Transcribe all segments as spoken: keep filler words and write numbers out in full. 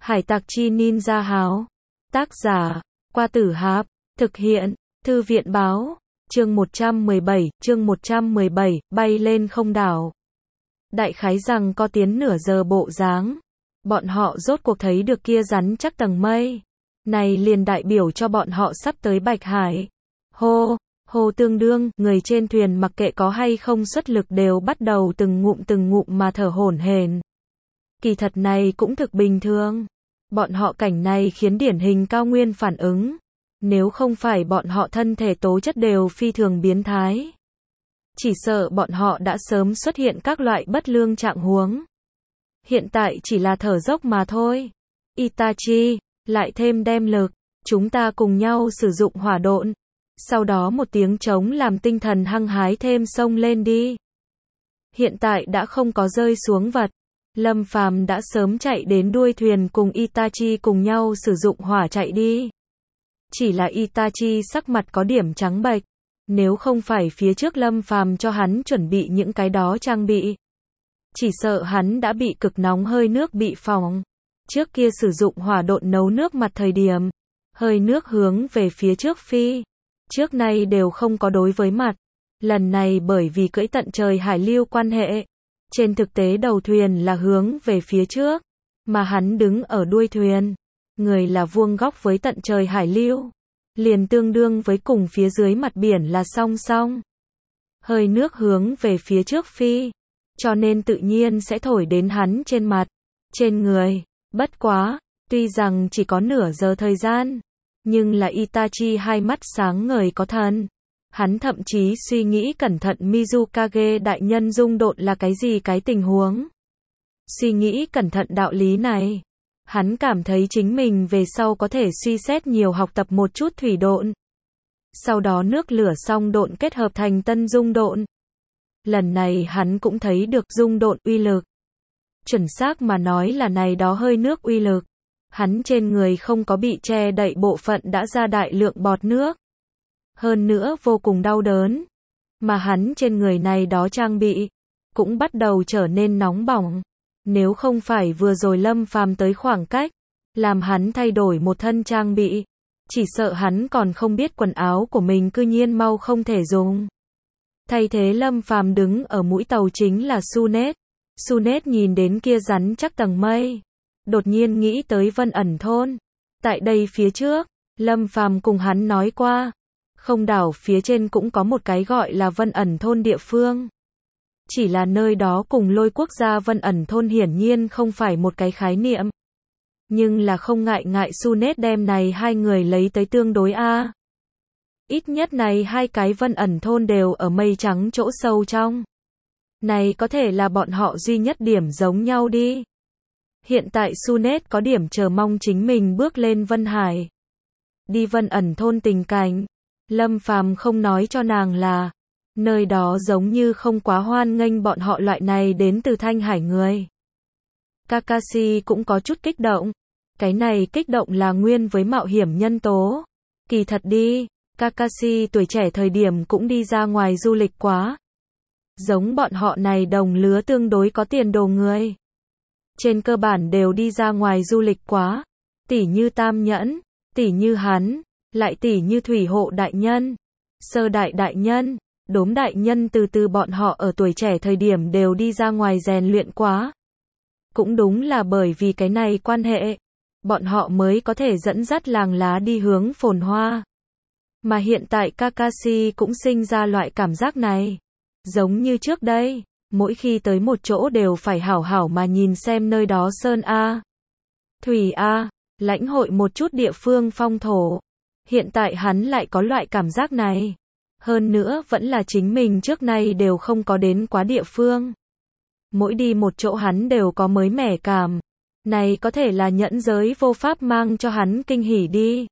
Hải tặc chi ninja háo. Tác giả, Qua Tử Hạp. Thực hiện, Thư viện báo. Chương một trăm mười bảy, chương một trăm mười bảy, bay lên không đảo. Đại khái rằng có tiến nửa giờ bộ dáng. Bọn họ rốt cuộc thấy được kia rắn chắc tầng mây. Này liền đại biểu cho bọn họ sắp tới Bạch Hải. Hô, hô tương đương, người trên thuyền mặc kệ có hay không xuất lực đều bắt đầu từng ngụm từng ngụm mà thở hổn hển. Kỳ thật này cũng thực bình thường. Bọn họ cảnh này khiến điển hình cao nguyên phản ứng. Nếu không phải bọn họ thân thể tố chất đều phi thường biến thái. Chỉ sợ bọn họ đã sớm xuất hiện các loại bất lương trạng huống. Hiện tại chỉ là thở dốc mà thôi. Itachi, lại thêm đem lực. Chúng ta cùng nhau sử dụng hỏa độn. Sau đó một tiếng trống làm tinh thần hăng hái thêm xông lên đi. Hiện tại đã không có rơi xuống vật. Lâm Phàm đã sớm chạy đến đuôi thuyền cùng Itachi cùng nhau sử dụng hỏa chạy đi. Chỉ là Itachi sắc mặt có điểm trắng bệch. Nếu không phải phía trước Lâm Phàm cho hắn chuẩn bị những cái đó trang bị. Chỉ sợ hắn đã bị cực nóng hơi nước bị phỏng. Trước kia sử dụng hỏa độn nấu nước mặt thời điểm. Hơi nước hướng về phía trước phi. Trước nay đều không có đối với mặt. Lần này bởi vì cưỡi tận trời hải lưu quan hệ. Trên thực tế đầu thuyền là hướng về phía trước. Mà hắn đứng ở đuôi thuyền. Người là vuông góc với tận trời hải lưu. Liền tương đương với cùng phía dưới mặt biển là song song. Hơi nước hướng về phía trước phi. Cho nên tự nhiên sẽ thổi đến hắn trên mặt. Trên người. Bất quá. Tuy rằng chỉ có nửa giờ thời gian. Nhưng là Itachi hai mắt sáng ngời có thần. Hắn thậm chí suy nghĩ cẩn thận Mizukage đại nhân dung độn là cái gì cái tình huống. Suy nghĩ cẩn thận đạo lý này. Hắn cảm thấy chính mình về sau có thể suy xét nhiều học tập một chút thủy độn. Sau đó nước lửa song độn kết hợp thành tân dung độn. Lần này hắn cũng thấy được dung độn uy lực. Chuẩn xác mà nói là này đó hơi nước uy lực. Hắn trên người không có bị che đậy bộ phận đã ra đại lượng bọt nước. Hơn nữa vô cùng đau đớn. Mà hắn trên người này đó trang bị. Cũng bắt đầu trở nên nóng bỏng. Nếu không phải vừa rồi Lâm Phàm tới khoảng cách. Làm hắn thay đổi một thân trang bị. Chỉ sợ hắn còn không biết quần áo của mình cư nhiên mau không thể dùng. Thay thế Lâm Phàm đứng ở mũi tàu chính là Sunet. Sunet nhìn đến kia rắn chắc tầng mây. Đột nhiên nghĩ tới Vân ẩn thôn. Tại đây phía trước. Lâm Phàm cùng hắn nói qua. Không đảo phía trên cũng có một cái gọi là Vân ẩn thôn địa phương. Chỉ là nơi đó cùng Lôi quốc gia Vân ẩn thôn hiển nhiên không phải một cái khái niệm. Nhưng là không ngại ngại Sunet đem này hai người lấy tới tương đối a. Ít nhất này hai cái Vân ẩn thôn đều ở mây trắng chỗ sâu trong. Này có thể là bọn họ duy nhất điểm giống nhau đi. Hiện tại Sunet có điểm chờ mong chính mình bước lên Vân Hải. Đi Vân ẩn thôn tình cảnh. Lâm Phàm không nói cho nàng là. Nơi đó giống như không quá hoan nghênh bọn họ loại này đến từ Thanh Hải người. Kakashi cũng có chút kích động. Cái này kích động là nguyên với mạo hiểm nhân tố. Kỳ thật đi. Kakashi tuổi trẻ thời điểm cũng đi ra ngoài du lịch quá. Giống bọn họ này đồng lứa tương đối có tiền đồ người. Trên cơ bản đều đi ra ngoài du lịch quá. Tỷ như Tam Nhẫn. Tỷ như hắn. Lại tỷ như Thủy Hộ đại nhân. Sơ đại đại nhân. Đốm đại nhân từ từ bọn họ ở tuổi trẻ thời điểm đều đi ra ngoài rèn luyện quá. Cũng đúng là bởi vì cái này quan hệ. Bọn họ mới có thể dẫn dắt làng lá đi hướng phồn hoa. Mà hiện tại Kakashi cũng sinh ra loại cảm giác này. Giống như trước đây. Mỗi khi tới một chỗ đều phải hảo hảo mà nhìn xem nơi đó sơn A. Thủy A. Lãnh hội một chút địa phương phong thổ. Hiện tại hắn lại có loại cảm giác này. Hơn nữa vẫn là chính mình trước nay đều không có đến quá địa phương. Mỗi đi một chỗ hắn đều có mới mẻ cảm. Này có thể là nhẫn giới vô pháp mang cho hắn kinh hỉ đi.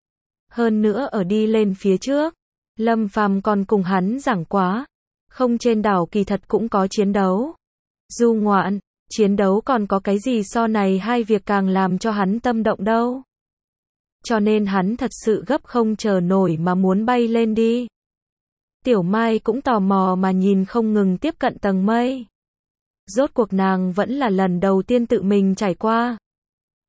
Hơn nữa ở đi lên phía trước. Lâm Phàm còn cùng hắn giảng quá. Không trên đảo kỳ thật cũng có chiến đấu. Du ngoạn, chiến đấu còn có cái gì so này hai việc càng làm cho hắn tâm động đâu. Cho nên hắn thật sự gấp không chờ nổi mà muốn bay lên đi. Tiểu Mai cũng tò mò mà nhìn không ngừng tiếp cận tầng mây. Rốt cuộc nàng vẫn là lần đầu tiên tự mình trải qua.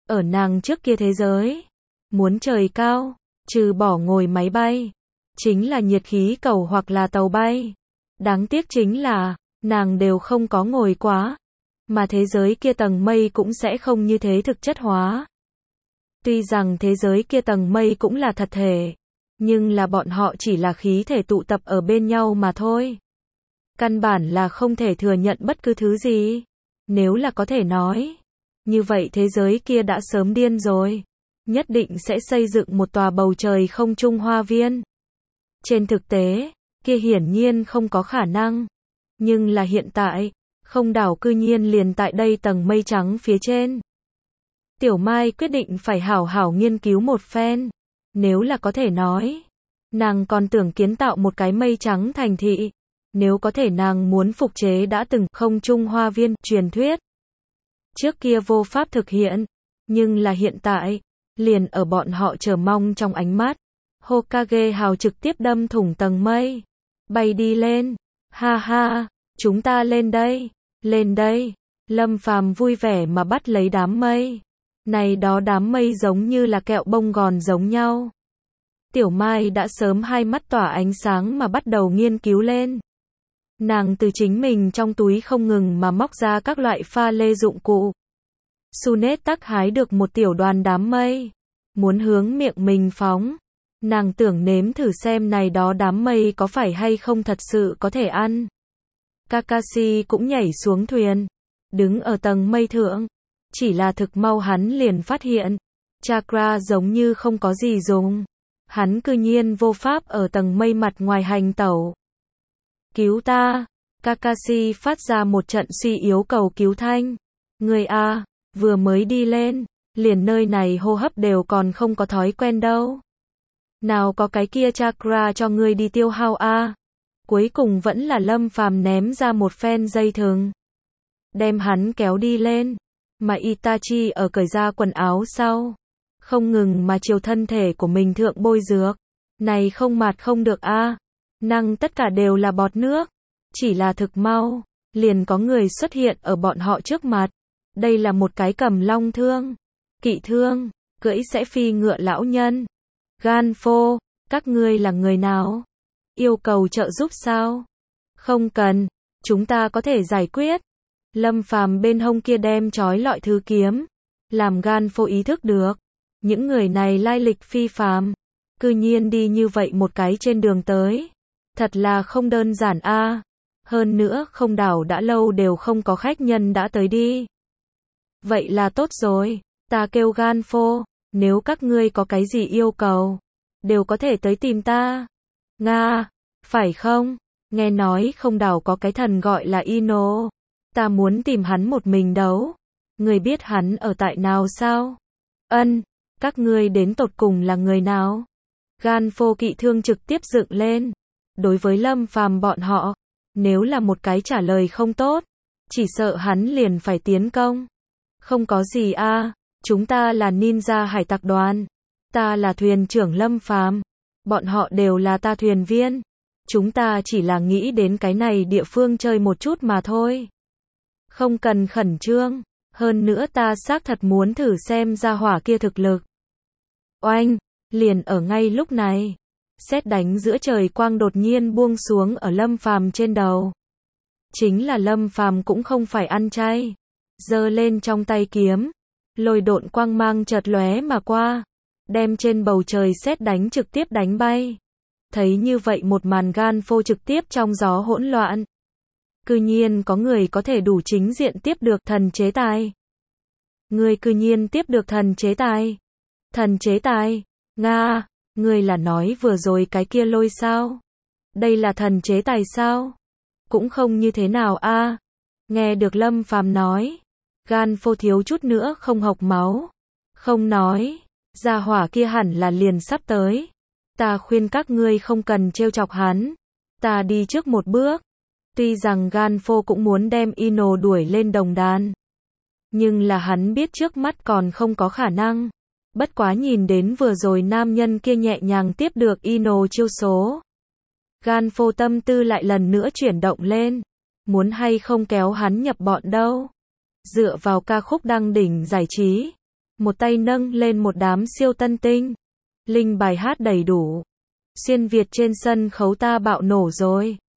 Ở nàng trước kia thế giới, muốn trời cao, trừ bỏ ngồi máy bay, chính là nhiệt khí cầu hoặc là tàu bay. Đáng tiếc chính là, nàng đều không có ngồi quá, mà thế giới kia tầng mây cũng sẽ không như thế thực chất hóa. Tuy rằng thế giới kia tầng mây cũng là thật thể, nhưng là bọn họ chỉ là khí thể tụ tập ở bên nhau mà thôi. Căn bản là không thể thừa nhận bất cứ thứ gì. Nếu là có thể nói, như vậy thế giới kia đã sớm điên rồi. Nhất định sẽ xây dựng một tòa bầu trời không trung hoa viên. Trên thực tế, kia hiển nhiên không có khả năng. Nhưng là hiện tại, không đảo cư nhiên liền tại đây tầng mây trắng phía trên. Tiểu Mai quyết định phải hảo hảo nghiên cứu một phen. Nếu là có thể nói, nàng còn tưởng kiến tạo một cái mây trắng thành thị. Nếu có thể nàng muốn phục chế đã từng không trung hoa viên truyền thuyết. Trước kia vô pháp thực hiện, nhưng là hiện tại, liền ở bọn họ chờ mong trong ánh mắt. Hokage hào trực tiếp đâm thủng tầng mây, bay đi lên. Ha ha, chúng ta lên đây, lên đây. Lâm Phàm vui vẻ mà bắt lấy đám mây. Này đó đám mây giống như là kẹo bông gòn giống nhau. Tiểu Mai đã sớm hai mắt tỏa ánh sáng mà bắt đầu nghiên cứu lên. Nàng từ chính mình trong túi không ngừng mà móc ra các loại pha lê dụng cụ. Sunet tắc hái được một tiểu đoàn đám mây, muốn hướng miệng mình phóng. Nàng tưởng nếm thử xem này đó đám mây có phải hay không thật sự có thể ăn. Kakashi cũng nhảy xuống thuyền, đứng ở tầng mây thượng. Chỉ là thực mau hắn liền phát hiện, chakra giống như không có gì dùng. Hắn cư nhiên vô pháp ở tầng mây mặt ngoài hành tẩu. Cứu ta! Kakashi phát ra một trận suy yếu cầu cứu thanh. Người a, vừa mới đi lên, liền nơi này hô hấp đều còn không có thói quen đâu. Nào có cái kia chakra cho ngươi đi tiêu hao a. Cuối cùng vẫn là Lâm Phàm ném ra một phen dây thừng, đem hắn kéo đi lên, mà Itachi ở cởi ra quần áo sau, không ngừng mà chiều thân thể của mình thượng bôi dược. Này không mạt không được a. Năng tất cả đều là bọt nước. Chỉ là thực mau, liền có người xuất hiện ở bọn họ trước mặt. Đây là một cái cầm long thương, kỵ thương, cưỡi sẽ phi ngựa lão nhân. Ganfo, các ngươi là người nào? Yêu cầu trợ giúp sao? Không cần, chúng ta có thể giải quyết. Lâm Phàm bên hông kia đem trói lọi thứ kiếm, làm Ganfo ý thức được. Những người này lai lịch phi phàm, cư nhiên đi như vậy một cái trên đường tới. Thật là không đơn giản a. Hơn nữa không đảo đã lâu đều không có khách nhân đã tới đi. Vậy là tốt rồi, ta kêu Ganfo, nếu các ngươi có cái gì yêu cầu, đều có thể tới tìm ta. Nga, phải không? Nghe nói không đảo có cái thần gọi là Ino. Ta muốn tìm hắn một mình đấu. Người biết hắn ở tại nào sao? Ân, các ngươi đến tột cùng là người nào? Ganfo kỵ thương trực tiếp dựng lên. Đối với Lâm Phàm bọn họ, nếu là một cái trả lời không tốt, chỉ sợ hắn liền phải tiến công. Không có gì a, chúng ta là ninja hải tặc đoàn. Ta là thuyền trưởng Lâm Phàm, bọn họ đều là ta thuyền viên. Chúng ta chỉ là nghĩ đến cái này địa phương chơi một chút mà thôi. Không cần khẩn trương, hơn nữa ta xác thật muốn thử xem ra hỏa kia thực lực. Oanh, liền ở ngay lúc này, sét đánh giữa trời quang đột nhiên buông xuống ở Lâm Phàm trên đầu. Chính là Lâm Phàm cũng không phải ăn chay, giơ lên trong tay kiếm, lôi độn quang mang chợt lóe mà qua, đem trên bầu trời sét đánh trực tiếp đánh bay. Thấy như vậy một màn Ganfo trực tiếp trong gió hỗn loạn. Cư nhiên có người có thể đủ chính diện tiếp được thần chế tài. Người cư nhiên tiếp được thần chế tài. Thần chế tài? Nga, người là nói vừa rồi cái kia lôi sao? Đây là thần chế tài sao? Cũng không như thế nào a. Nghe được Lâm Phàm nói, Ganfo thiếu chút nữa không hộc máu. Không nói, gia hỏa kia hẳn là liền sắp tới. Ta khuyên các ngươi không cần trêu chọc hắn. Ta đi trước một bước. Tuy rằng Ganfo cũng muốn đem Ino đuổi lên đồng đàn, nhưng là hắn biết trước mắt còn không có khả năng. Bất quá nhìn đến vừa rồi nam nhân kia nhẹ nhàng tiếp được Ino chiêu số, Ganfo tâm tư lại lần nữa chuyển động lên. Muốn hay không kéo hắn nhập bọn đâu. Dựa vào ca khúc đăng đỉnh giải trí, một tay nâng lên một đám siêu tân tinh. Linh bài hát đầy đủ. Xuyên Việt trên sân khấu ta bạo nổ rồi.